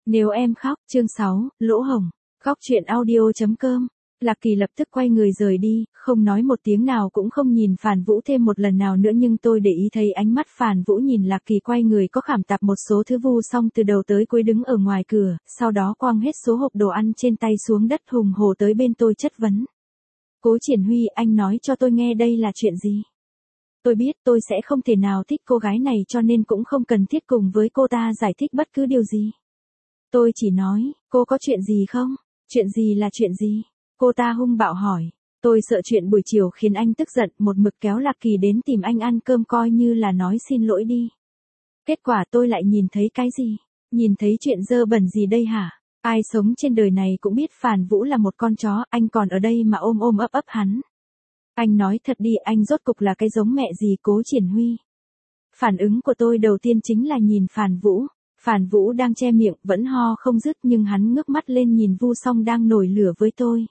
Nếu em khóc, chương 6, lỗ hổng. Góc truyện audio.com. Lạc Kỳ lập tức quay người rời đi, không nói một tiếng nào cũng không nhìn Phàn Vũ thêm một lần nào nữa, nhưng tôi để ý thấy ánh mắt Phàn Vũ nhìn Lạc Kỳ quay người có khảm tạp một số thứ. Vu Song từ đầu tới cuối đứng ở ngoài cửa, sau đó quăng hết số hộp đồ ăn trên tay xuống đất, hùng hổ tới bên tôi chất vấn. Cố Triển Huy, anh nói cho tôi nghe đây là chuyện gì? Tôi biết tôi sẽ không thể nào thích cô gái này, cho nên cũng không cần thiết cùng với cô ta giải thích bất cứ điều gì. Tôi chỉ nói, cô có chuyện gì không? Chuyện gì là chuyện gì? Cô ta hung bạo hỏi. Tôi sợ chuyện buổi chiều khiến anh tức giận, một mực kéo Lạc Kỳ đến tìm anh ăn cơm coi như là nói xin lỗi đi. Kết quả tôi lại nhìn thấy cái gì? Nhìn thấy chuyện dơ bẩn gì đây hả? Ai sống trên đời này cũng biết Phàn Vũ là một con chó, anh còn ở đây mà ôm ôm ấp ấp hắn. Anh nói thật đi, anh rốt cục là cái giống mẹ gì? Cố Triển Huy. Phản ứng của tôi đầu tiên chính là nhìn Phàn Vũ. Phàn Vũ đang che miệng, vẫn ho không dứt, nhưng hắn ngước mắt lên nhìn Vu Song đang nổi lửa với tôi.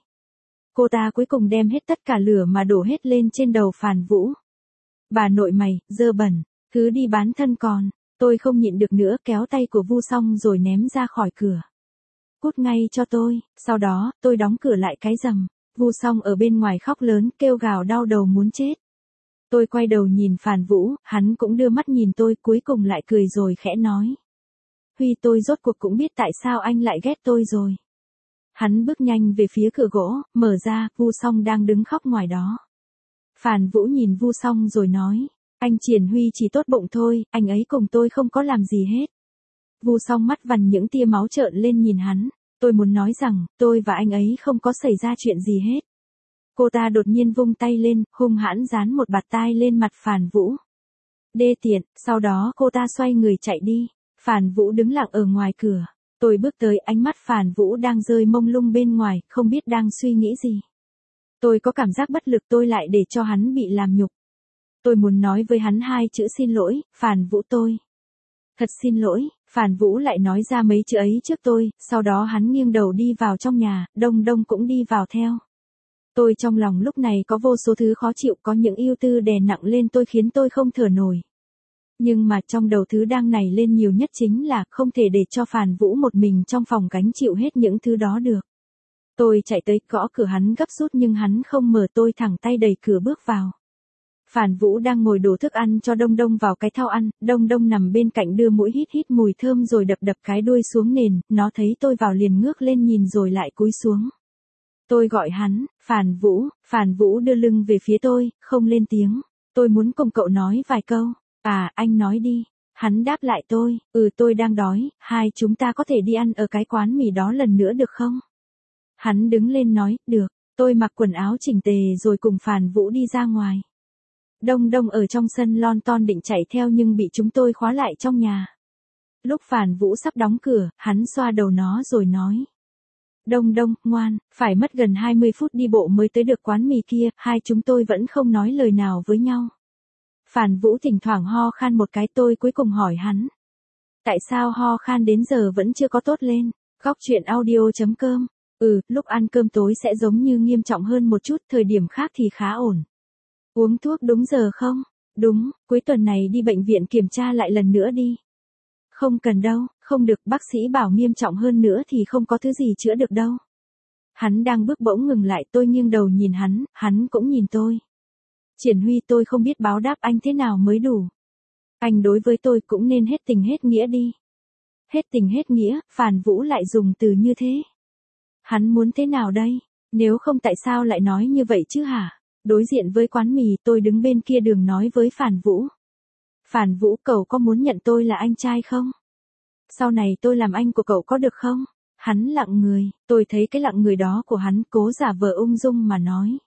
Cô ta cuối cùng đem hết tất cả lửa mà đổ hết lên trên đầu Phàn Vũ. Bà nội mày, dơ bẩn, cứ đi bán thân còn. Tôi không nhịn được nữa, kéo tay của Vu Song rồi ném ra khỏi cửa. Cút ngay cho tôi. Sau đó, tôi đóng cửa lại cái rầm. Vu Song ở bên ngoài khóc lớn, kêu gào đau đầu muốn chết. Tôi quay đầu nhìn Phàn Vũ, hắn cũng đưa mắt nhìn tôi, cuối cùng lại cười rồi khẽ nói. Huy, tôi rốt cuộc cũng biết tại sao anh lại ghét tôi rồi. Hắn bước nhanh về phía cửa gỗ, mở ra, Vu Song đang đứng khóc ngoài đó. Phàn Vũ nhìn Vu Song rồi nói, anh Triển Huy chỉ tốt bụng thôi, anh ấy cùng tôi không có làm gì hết. Vu Song mắt vằn những tia máu trợn lên nhìn hắn. Tôi muốn nói rằng, tôi và anh ấy không có xảy ra chuyện gì hết. Cô ta đột nhiên vung tay lên, hung hãn dán một bạt tai lên mặt Phàn Vũ. Đê tiện, sau đó cô ta xoay người chạy đi. Phàn Vũ đứng lặng ở ngoài cửa. Tôi bước tới, ánh mắt Phàn Vũ đang rơi mông lung bên ngoài, không biết đang suy nghĩ gì. Tôi có cảm giác bất lực, tôi lại để cho hắn bị làm nhục. Tôi muốn nói với hắn hai chữ xin lỗi, Phàn Vũ tôi. Thật xin lỗi. Phàn Vũ lại nói ra mấy chữ ấy trước tôi, sau đó hắn nghiêng đầu đi vào trong nhà, Đông Đông cũng đi vào theo. Tôi trong lòng lúc này có vô số thứ khó chịu, có những ưu tư đè nặng lên tôi khiến tôi không thở nổi. Nhưng mà trong đầu thứ đang nảy lên nhiều nhất chính là không thể để cho Phàn Vũ một mình trong phòng gánh chịu hết những thứ đó được. Tôi chạy tới gõ cửa hắn gấp rút nhưng hắn không mở, tôi thẳng tay đẩy cửa bước vào. Phàn Vũ đang ngồi đổ thức ăn cho Đông Đông vào cái thau ăn, Đông Đông nằm bên cạnh đưa mũi hít hít mùi thơm rồi đập đập cái đuôi xuống nền, nó thấy tôi vào liền ngước lên nhìn rồi lại cúi xuống. Tôi gọi hắn, Phàn Vũ đưa lưng về phía tôi, không lên tiếng. Tôi muốn cùng cậu nói vài câu. À, anh nói đi. Hắn đáp lại tôi, tôi đang đói, hai chúng ta có thể đi ăn ở cái quán mì đó lần nữa được không? Hắn đứng lên nói, được. Tôi mặc quần áo chỉnh tề rồi cùng Phàn Vũ đi ra ngoài. Đông Đông ở trong sân lon ton định chạy theo nhưng bị chúng tôi khóa lại trong nhà. Lúc Phàn Vũ sắp đóng cửa, hắn xoa đầu nó rồi nói. Đông Đông, ngoan, phải mất gần 20 phút đi bộ mới tới được quán mì kia, hai chúng tôi vẫn không nói lời nào với nhau. Phàn Vũ thỉnh thoảng ho khan một cái, tôi cuối cùng hỏi hắn. Tại sao ho khan đến giờ vẫn chưa có tốt lên? Góc truyện audio.com. Lúc ăn cơm tối sẽ giống như nghiêm trọng hơn một chút, thời điểm khác thì khá ổn. Uống thuốc đúng giờ không? Đúng, cuối tuần này đi bệnh viện kiểm tra lại lần nữa đi. Không cần đâu, không được, bác sĩ bảo nghiêm trọng hơn nữa thì không có thứ gì chữa được đâu. Hắn đang bước bỗng ngừng lại, tôi nghiêng đầu nhìn hắn cũng nhìn tôi. Triển Huy, tôi không biết báo đáp anh thế nào mới đủ. Anh đối với tôi cũng nên hết tình hết nghĩa đi. Hết tình hết nghĩa, Phàn Vũ lại dùng từ như thế. Hắn muốn thế nào đây? Nếu không tại sao lại nói như vậy chứ hả? Đối diện với quán mì, tôi đứng bên kia đường nói với Phàn Vũ. Phàn Vũ, cậu có muốn nhận tôi là anh trai không? Sau này tôi làm anh của cậu có được không? Hắn lặng người, tôi thấy cái lặng người đó của hắn, cố giả vờ ung dung mà nói.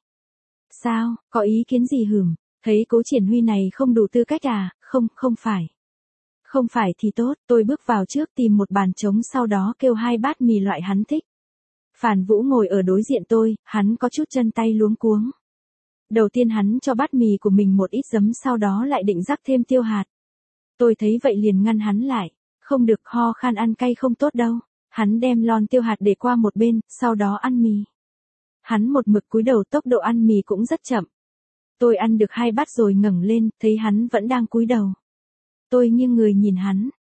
Sao, có ý kiến gì hửm? Thấy Cố Triển Huy này không đủ tư cách à? Không phải. Không phải thì tốt, tôi bước vào trước tìm một bàn trống, sau đó kêu 2 bát mì loại hắn thích. Phàn Vũ ngồi ở đối diện tôi, hắn có chút chân tay luống cuống. Đầu tiên hắn cho bát mì của mình một ít giấm, sau đó lại định rắc thêm tiêu hạt. Tôi thấy vậy liền ngăn hắn lại. Không được, ho khan ăn cay không tốt đâu. Hắn đem lon tiêu hạt để qua một bên, sau đó ăn mì. Hắn một mực cúi đầu, tốc độ ăn mì cũng rất chậm. Tôi ăn được 2 bát rồi ngẩng lên, thấy hắn vẫn đang cúi đầu. Tôi nghiêng người nhìn hắn.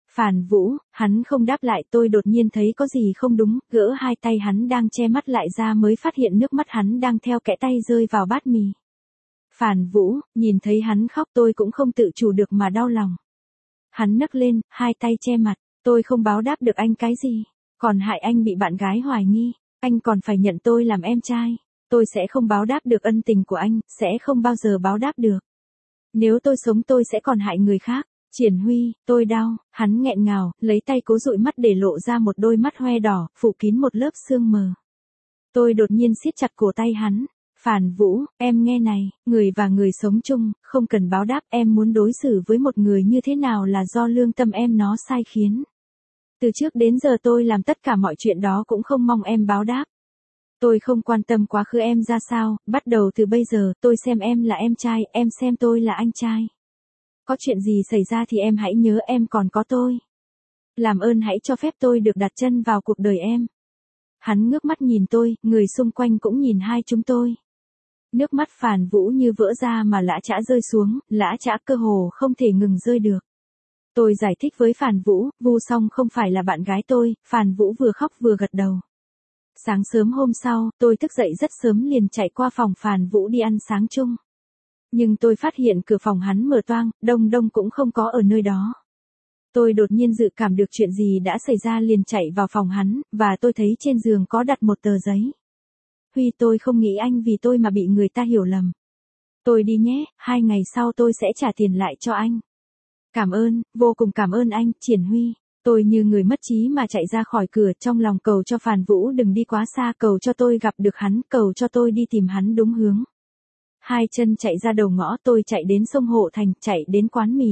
Phàn Vũ, hắn không đáp lại, tôi đột nhiên thấy có gì không đúng, gỡ hai tay hắn đang che mắt lại ra mới phát hiện nước mắt hắn đang theo kẽ tay rơi vào bát mì. Phàn Vũ, nhìn thấy hắn khóc tôi cũng không tự chủ được mà đau lòng. Hắn nấc lên, hai tay che mặt, tôi không báo đáp được anh cái gì, còn hại anh bị bạn gái hoài nghi, anh còn phải nhận tôi làm em trai. Tôi sẽ không báo đáp được ân tình của anh, sẽ không bao giờ báo đáp được. Nếu tôi sống tôi sẽ còn hại người khác. Triển Huy, tôi đau, hắn nghẹn ngào, lấy tay cố dụi mắt để lộ ra một đôi mắt hoe đỏ, phủ kín một lớp sương mờ. Tôi đột nhiên siết chặt cổ tay hắn. Phàn Vũ, em nghe này, người và người sống chung, không cần báo đáp, em muốn đối xử với một người như thế nào là do lương tâm em nó sai khiến. Từ trước đến giờ tôi làm tất cả mọi chuyện đó cũng không mong em báo đáp. Tôi không quan tâm quá khứ em ra sao, bắt đầu từ bây giờ, tôi xem em là em trai, em xem tôi là anh trai. Có chuyện gì xảy ra thì em hãy nhớ em còn có tôi. Làm ơn hãy cho phép tôi được đặt chân vào cuộc đời em. Hắn ngước mắt nhìn tôi, người xung quanh cũng nhìn hai chúng tôi. Nước mắt Phàn Vũ như vỡ ra mà lã chã rơi xuống, lã chã cơ hồ không thể ngừng rơi được. Tôi giải thích với Phàn Vũ, Vu Song không phải là bạn gái tôi, Phàn Vũ vừa khóc vừa gật đầu. Sáng sớm hôm sau, tôi thức dậy rất sớm liền chạy qua phòng Phàn Vũ đi ăn sáng chung. Nhưng tôi phát hiện cửa phòng hắn mở toang, Đông Đông cũng không có ở nơi đó. Tôi đột nhiên dự cảm được chuyện gì đã xảy ra liền chạy vào phòng hắn, và tôi thấy trên giường có đặt một tờ giấy. Huy, tôi không nghĩ anh vì tôi mà bị người ta hiểu lầm. Tôi đi nhé, 2 ngày sau tôi sẽ trả tiền lại cho anh. Cảm ơn, vô cùng cảm ơn anh, Triển Huy. Tôi như người mất trí mà chạy ra khỏi cửa, trong lòng cầu cho Phàn Vũ đừng đi quá xa, cầu cho tôi gặp được hắn, cầu cho tôi đi tìm hắn đúng hướng. 2 chân chạy ra đầu ngõ, tôi chạy đến sông Hộ Thành, chạy đến quán mì,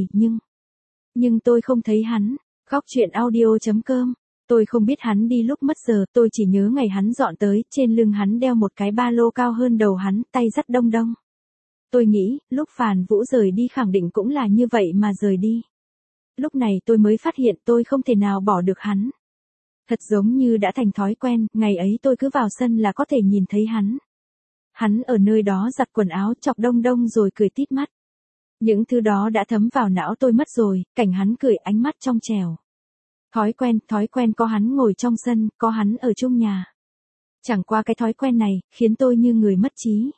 nhưng tôi không thấy hắn. Góc truyện audio.com. Tôi không biết hắn đi lúc mất giờ, tôi chỉ nhớ ngày hắn dọn tới, trên lưng hắn đeo một cái ba lô cao hơn đầu hắn, tay dắt Đông Đông. Tôi nghĩ, lúc Phàn Vũ rời đi khẳng định cũng là như vậy mà rời đi. Lúc này tôi mới phát hiện tôi không thể nào bỏ được hắn. Thật giống như đã thành thói quen, ngày ấy tôi cứ vào sân là có thể nhìn thấy hắn. Hắn ở nơi đó giặt quần áo, chọc Đông Đông rồi cười tít mắt. Những thứ đó đã thấm vào não tôi mất rồi, cảnh hắn cười ánh mắt trong trẻo. Thói quen có hắn ngồi trong sân, có hắn ở chung nhà. Chẳng qua cái thói quen này, khiến tôi như người mất trí.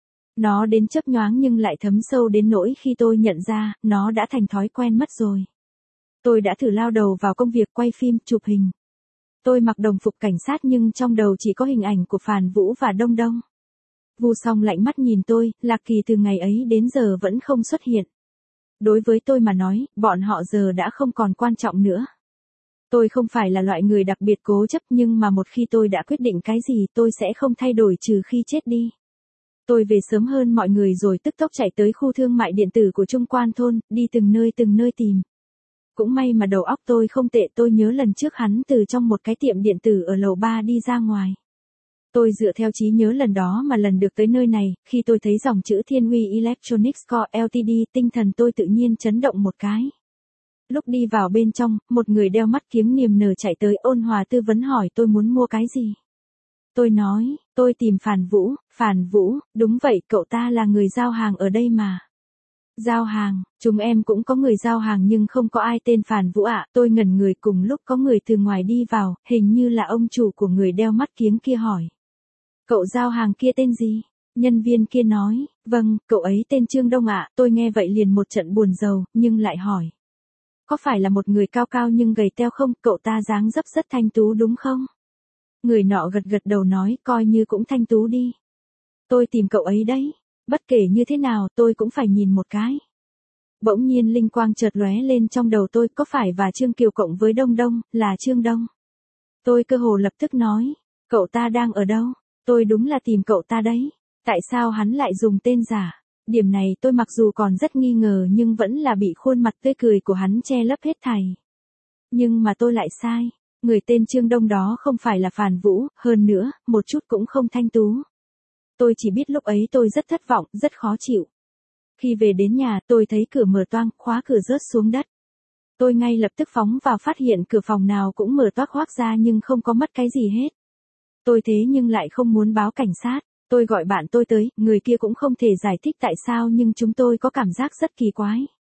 Nó đến chớp nhoáng nhưng lại thấm sâu đến nỗi khi tôi nhận ra, nó đã thành thói quen mất rồi. Tôi đã thử lao đầu vào công việc quay phim, chụp hình. Tôi mặc đồng phục cảnh sát nhưng trong đầu chỉ có hình ảnh của Phàn Vũ và Đông Đông. Vu Song lạnh mắt nhìn tôi, Lạc Kỳ từ ngày ấy đến giờ vẫn không xuất hiện. Đối với tôi mà nói, bọn họ giờ đã không còn quan trọng nữa. Tôi không phải là loại người đặc biệt cố chấp nhưng mà một khi tôi đã quyết định cái gì tôi sẽ không thay đổi trừ khi chết đi. Tôi về sớm hơn mọi người rồi tức tốc chạy tới khu thương mại điện tử của Trung Quan thôn, đi từng nơi tìm. Cũng may mà đầu óc tôi không tệ, tôi nhớ lần trước hắn từ trong một cái tiệm điện tử ở lầu 3 đi ra ngoài. Tôi dựa theo trí nhớ lần đó mà lần được tới nơi này, khi tôi thấy dòng chữ Thiên Huy Electronics Co. Ltd, tinh thần tôi tự nhiên chấn động một cái. Lúc đi vào bên trong, một người đeo mắt kiếng niềm nở chạy tới ôn hòa tư vấn hỏi tôi muốn mua cái gì. Tôi nói, tôi tìm Phàn Vũ, đúng vậy, cậu ta là người giao hàng ở đây mà. Giao hàng, chúng em cũng có người giao hàng nhưng không có ai tên Phàn Vũ ạ. Tôi ngẩn người, cùng lúc có người từ ngoài đi vào, hình như là ông chủ của người đeo mắt kiếng kia hỏi. Cậu giao hàng kia tên gì? Nhân viên kia nói, vâng, cậu ấy tên Trương Đông ạ. Tôi nghe vậy liền một trận buồn rầu, nhưng lại hỏi. Có phải là một người cao cao nhưng gầy teo không? Cậu ta dáng dấp rất thanh tú đúng không? Người nọ gật đầu nói, coi như cũng thanh tú đi. Tôi tìm cậu ấy đấy. Bất kể như thế nào tôi cũng phải nhìn một cái. Bỗng nhiên linh quang chợt lóe lên trong đầu tôi, có phải và Trương Kiều cộng với Đông Đông, là Trương Đông. Tôi cơ hồ lập tức nói, cậu ta đang ở đâu? Tôi đúng là tìm cậu ta đấy. Tại sao hắn lại dùng tên giả? Điểm này tôi mặc dù còn rất nghi ngờ nhưng vẫn là bị khuôn mặt tươi cười của hắn che lấp hết thảy. Nhưng mà tôi lại sai. Người tên Trương Đông đó không phải là Phàn Vũ, hơn nữa, một chút cũng không thanh tú. Tôi chỉ biết lúc ấy tôi rất thất vọng, rất khó chịu. Khi về đến nhà, tôi thấy cửa mở toang, khóa cửa rớt xuống đất. Tôi ngay lập tức phóng vào, phát hiện cửa phòng nào cũng mở toác hoác ra nhưng không có mất cái gì hết. Tôi thế nhưng lại không muốn báo cảnh sát. Tôi gọi bạn tôi tới, người kia cũng không thể giải thích tại sao nhưng chúng tôi có cảm giác rất kỳ quái.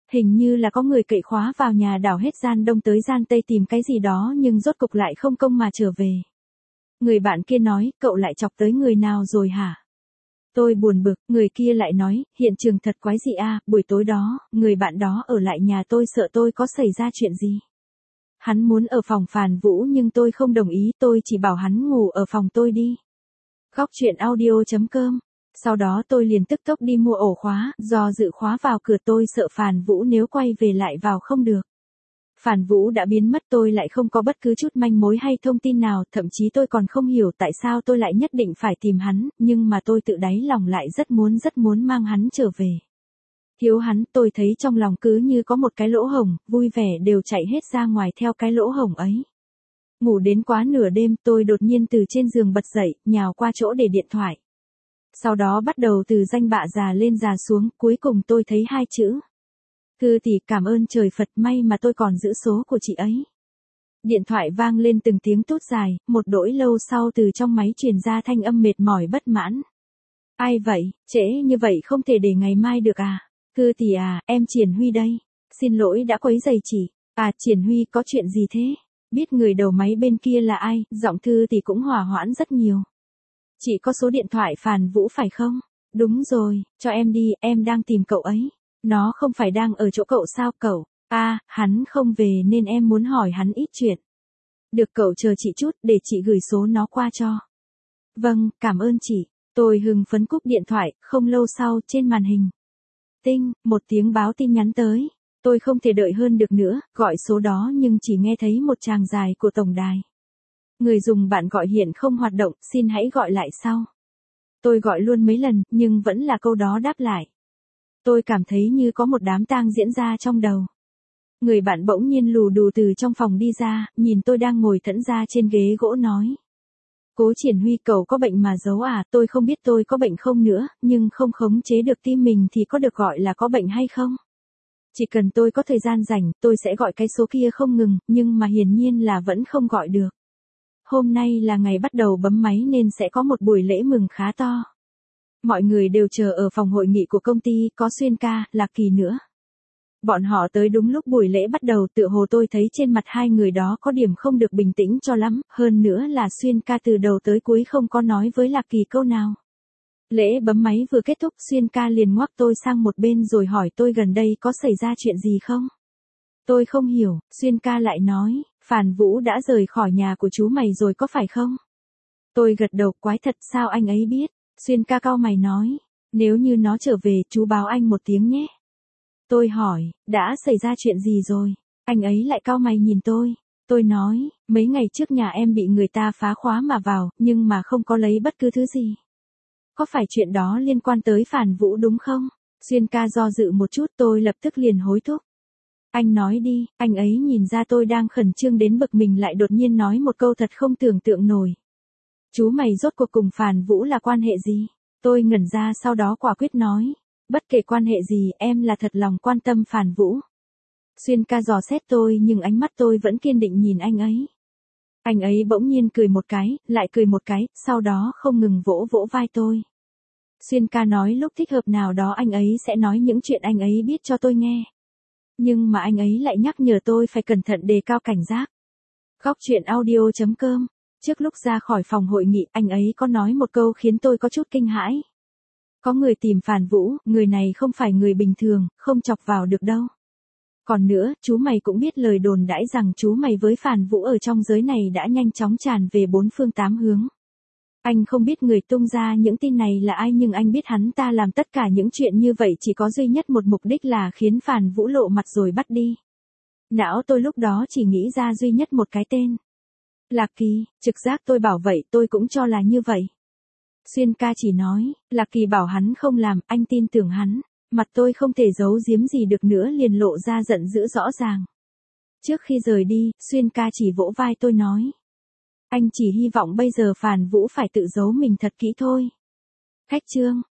Hình như là có người cậy khóa vào nhà đảo hết gian đông tới gian tây tìm cái gì đó nhưng rốt cục lại không công mà trở về. Người bạn kia nói, cậu lại chọc tới người nào rồi hả? Tôi buồn bực, người kia lại nói, hiện trường thật quái dị à, buổi tối đó, người bạn đó ở lại nhà tôi sợ tôi có xảy ra chuyện gì. Hắn muốn ở phòng Phàn Vũ nhưng tôi không đồng ý, tôi chỉ bảo hắn ngủ ở phòng tôi đi. Góc truyện audio.com. Sau đó tôi liền tức tốc đi mua ổ khóa, do dự khóa vào cửa tôi sợ Phàn Vũ nếu quay về lại vào không được. Phàn Vũ đã biến mất tôi lại không có bất cứ chút manh mối hay thông tin nào, thậm chí tôi còn không hiểu tại sao tôi lại nhất định phải tìm hắn, nhưng mà tôi tự đáy lòng lại rất muốn mang hắn trở về. Thiếu hắn, tôi thấy trong lòng cứ như có một cái lỗ hổng, vui vẻ đều chạy hết ra ngoài theo cái lỗ hổng ấy. Ngủ đến quá nửa đêm tôi đột nhiên từ trên giường bật dậy, nhào qua chỗ để điện thoại. Sau đó bắt đầu từ danh bạ già lên già xuống, cuối cùng tôi thấy 2 chữ. Thư tỷ cảm ơn trời Phật may mà tôi còn giữ số của chị ấy. Điện thoại vang lên từng tiếng tút dài, một đỗi lâu sau từ trong máy truyền ra thanh âm mệt mỏi bất mãn. Ai vậy, trễ như vậy không thể để ngày mai được à? Thư tỷ à, em Triển Huy đây. Xin lỗi đã quấy rầy chị. À Triển Huy có chuyện gì thế? Biết người đầu máy bên kia là ai, giọng Thư tỷ cũng hòa hoãn rất nhiều. Chị có số điện thoại Phàn Vũ phải không? Đúng rồi, cho em đi, em đang tìm cậu ấy. Nó không phải đang ở chỗ cậu sao cậu? À, hắn không về nên em muốn hỏi hắn ít chuyện. Được cậu chờ chị chút để chị gửi số nó qua cho. Vâng, cảm ơn chị. Tôi hưng phấn cúp điện thoại, không lâu sau trên màn hình. Tinh, một tiếng báo tin nhắn tới. Tôi không thể đợi hơn được nữa, gọi số đó nhưng chỉ nghe thấy một tràng dài của tổng đài. Người dùng bạn gọi hiện không hoạt động, xin hãy gọi lại sau. Tôi gọi luôn mấy lần, nhưng vẫn là câu đó đáp lại. Tôi cảm thấy như có một đám tang diễn ra trong đầu. Người bạn bỗng nhiên lù đù từ trong phòng đi ra, nhìn tôi đang ngồi thẫn ra trên ghế gỗ nói. Cố Triển Huy cậu có bệnh mà giấu à, tôi không biết tôi có bệnh không nữa, nhưng không khống chế được tim mình thì có được gọi là có bệnh hay không? Chỉ cần tôi có thời gian rảnh, tôi sẽ gọi cái số kia không ngừng, nhưng mà hiển nhiên là vẫn không gọi được. Hôm nay là ngày bắt đầu bấm máy nên sẽ có một buổi lễ mừng khá to. Mọi người đều chờ ở phòng hội nghị của công ty, có Xuyên ca, Lạc Kỳ nữa. Bọn họ tới đúng lúc buổi lễ bắt đầu, tựa hồ tôi thấy trên mặt hai người đó có điểm không được bình tĩnh cho lắm, hơn nữa là Xuyên ca từ đầu tới cuối không có nói với Lạc Kỳ câu nào. Lễ bấm máy vừa kết thúc, Xuyên ca liền ngoắc tôi sang một bên rồi hỏi tôi gần đây có xảy ra chuyện gì không? Tôi không hiểu, Xuyên ca lại nói, Phàn Vũ đã rời khỏi nhà của chú mày rồi có phải không? Tôi gật đầu, quái thật sao anh ấy biết? Xuyên ca cau mày nói, nếu như nó trở về chú báo anh một tiếng nhé. Tôi hỏi, đã xảy ra chuyện gì rồi? Anh ấy lại cau mày nhìn tôi. Tôi nói, mấy ngày trước nhà em bị người ta phá khóa mà vào, nhưng mà không có lấy bất cứ thứ gì. Có phải chuyện đó liên quan tới Phàn Vũ đúng không? Xuyên ca do dự một chút, tôi lập tức liền hối thúc. Anh nói đi, anh ấy nhìn ra tôi đang khẩn trương đến bực mình lại đột nhiên nói một câu thật không tưởng tượng nổi. Chú mày rốt cuộc cùng Phàn Vũ là quan hệ gì? Tôi ngẩn ra sau đó quả quyết nói. Bất kể quan hệ gì, em là thật lòng quan tâm Phàn Vũ. Xuyên ca dò xét tôi nhưng ánh mắt tôi vẫn kiên định nhìn anh ấy. Anh ấy bỗng nhiên cười một cái, lại cười một cái, sau đó không ngừng vỗ vỗ vai tôi. Xuyên ca nói lúc thích hợp nào đó anh ấy sẽ nói những chuyện anh ấy biết cho tôi nghe. Nhưng mà anh ấy lại nhắc nhở tôi phải cẩn thận đề cao cảnh giác. Góc truyện audio.com. Trước lúc ra khỏi phòng hội nghị, anh ấy có nói một câu khiến tôi có chút kinh hãi. Có người tìm Phàn Vũ, người này không phải người bình thường, không chọc vào được đâu. Còn nữa, chú mày cũng biết lời đồn đãi rằng chú mày với Phàn Vũ ở trong giới này đã nhanh chóng tràn về bốn phương tám hướng. Anh không biết người tung ra những tin này là ai nhưng anh biết hắn ta làm tất cả những chuyện như vậy chỉ có duy nhất một mục đích là khiến Phàn Vũ lộ mặt rồi bắt đi. Não tôi lúc đó chỉ nghĩ ra duy nhất một cái tên. Lạc Kỳ, trực giác tôi bảo vậy tôi cũng cho là như vậy. Xuyên ca chỉ nói, Lạc Kỳ bảo hắn không làm, anh tin tưởng hắn. Mặt tôi không thể giấu giếm gì được nữa liền lộ ra giận dữ rõ ràng. Trước khi rời đi, Xuyên ca chỉ vỗ vai tôi nói. Anh chỉ hy vọng bây giờ Phàn Vũ phải tự giấu mình thật kỹ thôi. Khách trương.